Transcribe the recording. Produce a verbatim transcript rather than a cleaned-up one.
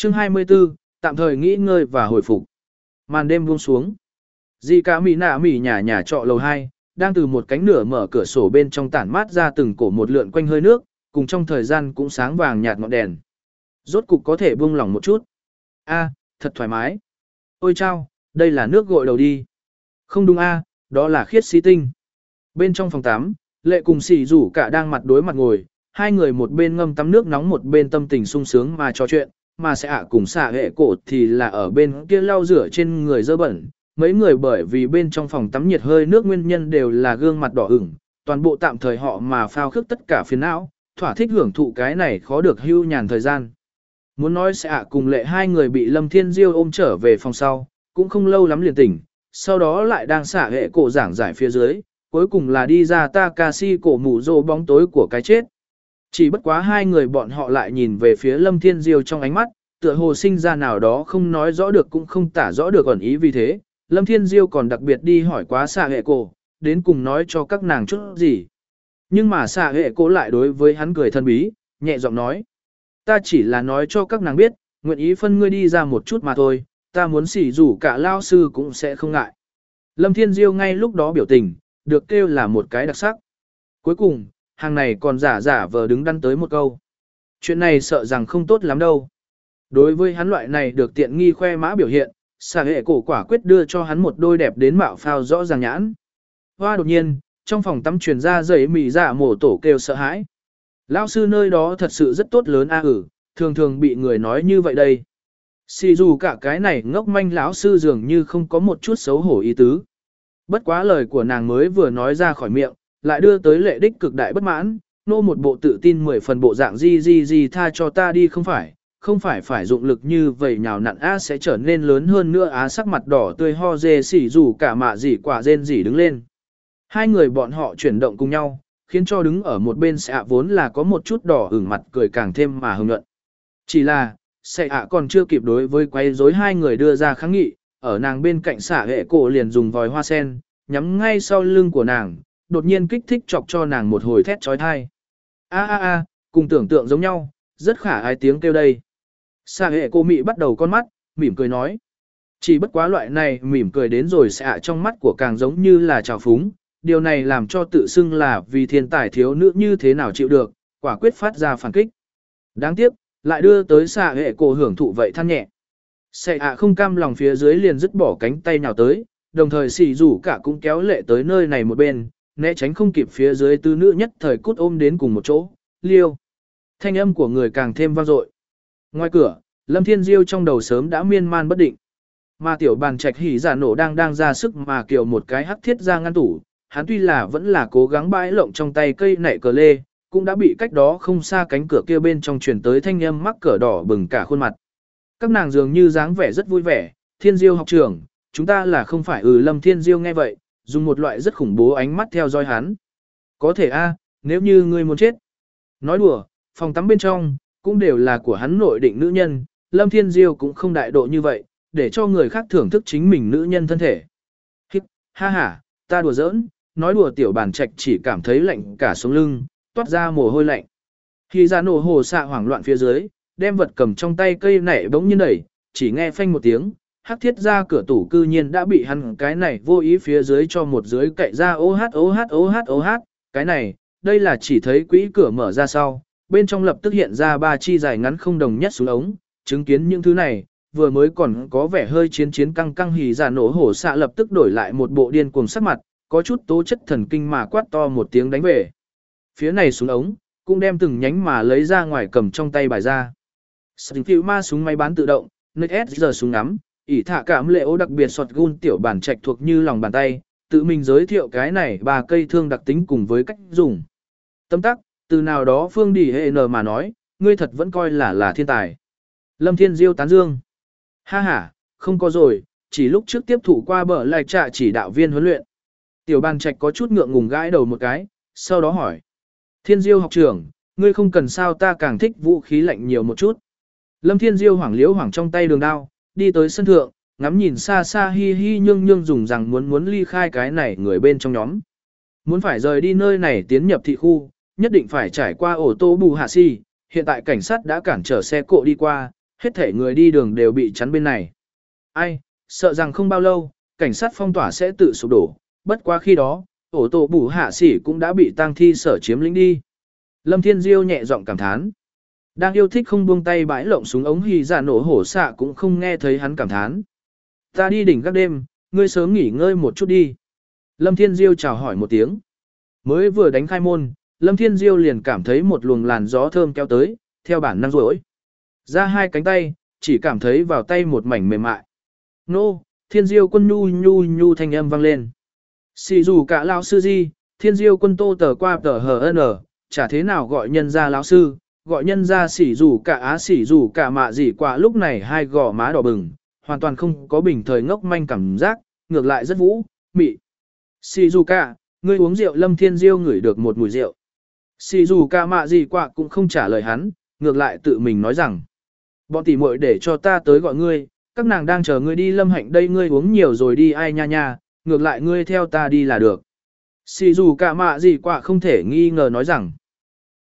Chương hai mươi tư, tạm thời nghỉ ngơi và hồi phục. Màn đêm buông xuống. Dì cả Mỹ nạ Mỹ nhà nhà trọ lầu hai, đang từ một cánh nửa mở cửa sổ bên trong tản mát ra từng cổ một lượn quanh hơi nước, cùng trong thời gian cũng sáng vàng nhạt ngọn đèn. Rốt cục có thể buông lỏng một chút. A, thật thoải mái. Ôi chao, đây là nước gội đầu đi. Không đúng a, đó là khiết xí tinh. Bên trong phòng tắm, Lệ cùng Sỉ rủ cả đang mặt đối mặt ngồi, hai người một bên ngâm tắm nước nóng một bên tâm tình sung sướng mà trò chuyện, mà sẽ ạ cùng xạ hệ cổ thì là ở bên kia lau rửa trên người dơ bẩn. Mấy người bởi vì bên trong phòng tắm nhiệt hơi nước nguyên nhân đều là gương mặt đỏ ửng, toàn bộ tạm thời họ mà phao khước tất cả phiền não, thỏa thích hưởng thụ cái này khó được hưu nhàn thời gian. Muốn nói sẽ ạ cùng Lệ hai người bị Lâm Thiên Diêu ôm trở về phòng sau, cũng không lâu lắm liền tỉnh, sau đó lại đang xạ hệ cổ giảng giải phía dưới, cuối cùng là đi ra Takashi cổ mù rồ bóng tối của cái chết. Chỉ bất quá hai người bọn họ lại nhìn về phía Lâm Thiên Diêu trong ánh mắt, tựa hồ sinh ra nào đó không nói rõ được cũng không tả rõ được ẩn ý, vì thế, Lâm Thiên Diêu còn đặc biệt đi hỏi quá xạ hệ cổ, đến cùng nói cho các nàng chút gì. Nhưng mà xạ hệ cổ lại đối với hắn cười thân bí, nhẹ giọng nói. Ta chỉ là nói cho các nàng biết, nguyện ý phân ngươi đi ra một chút mà thôi, ta muốn xỉ rủ cả lao sư cũng sẽ không ngại. Lâm Thiên Diêu ngay lúc đó biểu tình, được kêu là một cái đặc sắc. Cuối cùng, hàng này còn giả giả vờ đứng đắn tới một câu. Chuyện này sợ rằng không tốt lắm đâu. Đối với hắn loại này được tiện nghi khoe mã biểu hiện, xà hệ cổ quả quyết đưa cho hắn một đôi đẹp đến mạo phao rõ ràng nhãn. Hoa đột nhiên, trong phòng tắm truyền ra giấy mì dạ mổ tổ kêu sợ hãi. Lão sư nơi đó thật sự rất tốt lớn a ử, thường thường bị người nói như vậy đây. Xì dù cả cái này ngốc manh lão sư dường như không có một chút xấu hổ ý tứ. Bất quá lời của nàng mới vừa nói ra khỏi miệng, lại đưa tới Lệ đích cực đại bất mãn, nô một bộ tự tin mười phần bộ dạng gì gì gì tha cho ta đi, không phải, không phải phải dụng lực như vậy nhào nặn á sẽ trở nên lớn hơn nữa á. Sắc mặt đỏ tươi ho dê xỉ dù cả mạ gì quả rên rỉ đứng lên. Hai người bọn họ chuyển động cùng nhau, khiến cho đứng ở một bên xạ vốn là có một chút đỏ ửng mặt cười càng thêm mà hưng nhuận. Chỉ là, xạ ạ còn chưa kịp đối với quấy rối hai người đưa ra kháng nghị, ở nàng bên cạnh xạ hệ cổ liền dùng vòi hoa sen, nhắm ngay sau lưng của nàng, đột nhiên kích thích chọc cho nàng một hồi thét trói thai. A a a, cùng tưởng tượng giống nhau, rất khả ái tiếng kêu đây. Xạ hệ cổ mị bắt đầu con mắt, mỉm cười nói. Chỉ bất quá loại này mỉm cười đến rồi xạ trong mắt của càng giống như là trào phúng, điều này làm cho tự xưng là vì thiên tài thiếu nữ như thế nào chịu được, quả quyết phát ra phản kích. Đáng tiếc, lại đưa tới xạ hệ cổ hưởng thụ vậy than nhẹ. Xạ ạ không cam lòng phía dưới liền dứt bỏ cánh tay nhào tới, đồng thời xì rủ cả cũng kéo Lệ tới nơi này một bên, né tránh không kịp phía dưới tứ nữ nhất thời cút ôm đến cùng một chỗ, liêu. Thanh âm của người càng thêm vang dội. Ngoài cửa, Lâm Thiên Diêu trong đầu sớm đã miên man bất định. Mà tiểu bàn trạch hỉ giả nổ đang đang ra sức mà kiểu một cái hắc thiết ra ngăn tủ, hắn tuy là vẫn là cố gắng bãi lộng trong tay cây nảy cờ lê, cũng đã bị cách đó không xa cánh cửa kia bên trong truyền tới thanh âm mắc cỡ đỏ bừng cả khuôn mặt. Các nàng dường như dáng vẻ rất vui vẻ, Thiên Diêu học trưởng, chúng ta là không phải. Ừ, Lâm Thiên Diêu nghe vậy, dùng một loại rất khủng bố ánh mắt theo dõi hắn. Có thể a, nếu như ngươi muốn chết. Nói đùa, phòng tắm bên trong, cũng đều là của hắn nội định nữ nhân, Lâm Thiên Diêu cũng không đại độ như vậy, để cho người khác thưởng thức chính mình nữ nhân thân thể. Hít, ha ha, ta đùa giỡn, nói đùa tiểu bản trạch chỉ cảm thấy lạnh cả sống lưng, toát ra mồ hôi lạnh. Khi ra nổ hồ xạ hoảng loạn phía dưới, đem vật cầm trong tay cây nảy bỗng nhiên đẩy, chỉ nghe phanh một tiếng, hắc thiết ra cửa tủ cư nhiên đã bị hắn cái này vô ý phía dưới cho một dưới cậy ra. Ô hát ô hát ô hát ô hát, cái này, đây là chỉ thấy quỹ cửa mở ra sau, bên trong lập tức hiện ra ba chi dài ngắn không đồng nhất xuống ống, chứng kiến những thứ này, vừa mới còn có vẻ hơi chiến chiến căng căng hỉ giả nổ hổ xạ lập tức đổi lại một bộ điên cuồng sắc mặt, có chút tố chất thần kinh mà quát to một tiếng đánh về. Phía này xuống ống, cũng đem từng nhánh mà lấy ra ngoài cầm trong tay bài ra. Sting phiêu ma súng máy bán tự động, nơi S giờ súng ngắm, ỉ thả cảm lệ ô đặc biệt sọt gun tiểu bản trạch thuộc như lòng bàn tay, tự mình giới thiệu cái này ba cây thương đặc tính cùng với cách dùng. Tâm tắc, từ nào đó Phương Đi hệ n mà nói, ngươi thật vẫn coi là là thiên tài. Lâm Thiên Diêu tán dương. Ha ha, không có rồi, chỉ lúc trước tiếp thụ qua bờ lại trạ chỉ đạo viên huấn luyện. Tiểu bàn trạch có chút ngượng ngùng gãi đầu một cái, sau đó hỏi. Thiên Diêu học trưởng, ngươi không cần sao, ta càng thích vũ khí lạnh nhiều một chút. Lâm Thiên Diêu hoảng liếu hoảng trong tay đường đao, đi tới sân thượng, ngắm nhìn xa xa hi hi nhương nhương dùng rằng muốn muốn ly khai cái này người bên trong nhóm. Muốn phải rời đi nơi này tiến nhập thị khu, nhất định phải trải qua ổ tô bù hạ si, hiện tại cảnh sát đã cản trở xe cộ đi qua, hết thể người đi đường đều bị chắn bên này. Ai, sợ rằng không bao lâu, cảnh sát phong tỏa sẽ tự sụp đổ, bất quá khi đó, ổ tổ bù hạ sỉ cũng đã bị tang thi sở chiếm lĩnh đi. Lâm Thiên Diêu nhẹ giọng cảm thán. Đang yêu thích không buông tay bãi lộng súng ống hì giả nổ hổ xạ cũng không nghe thấy hắn cảm thán. Ta đi đỉnh các đêm, ngươi sớm nghỉ ngơi một chút đi. Lâm Thiên Diêu chào hỏi một tiếng. Mới vừa đánh khai môn, Lâm Thiên Diêu liền cảm thấy một luồng làn gió thơm kéo tới, theo bản năng rỗi. Ra hai cánh tay, chỉ cảm thấy vào tay một mảnh mềm mại. Nô, Thiên Diêu quân nhu nhu nhu thanh âm vang lên. Xì dù cả lão sư gì, Thiên Diêu quân tô tờ qua tờ hờ n, chả thế nào gọi nhân ra lão sư, gọi nhân ra xỉ dù cả á xỉ dù cả mạ gì qua lúc này hai gò má đỏ bừng, hoàn toàn không có bình thời ngốc manh cảm giác, ngược lại rất vũ, mị. Xỉ dù cả, ngươi uống rượu. Lâm Thiên Diêu ngửi được một mùi rượu. Xỉ dù cả mạ gì qua cũng không trả lời hắn, ngược lại tự mình nói rằng. Bọn tỉ muội để cho ta tới gọi ngươi, các nàng đang chờ ngươi đi. Lâm Hạnh đây, ngươi uống nhiều rồi đi ai nha nha, ngược lại ngươi theo ta đi là được. Xỉ dù cả mạ gì qua không thể nghi ngờ nói rằng.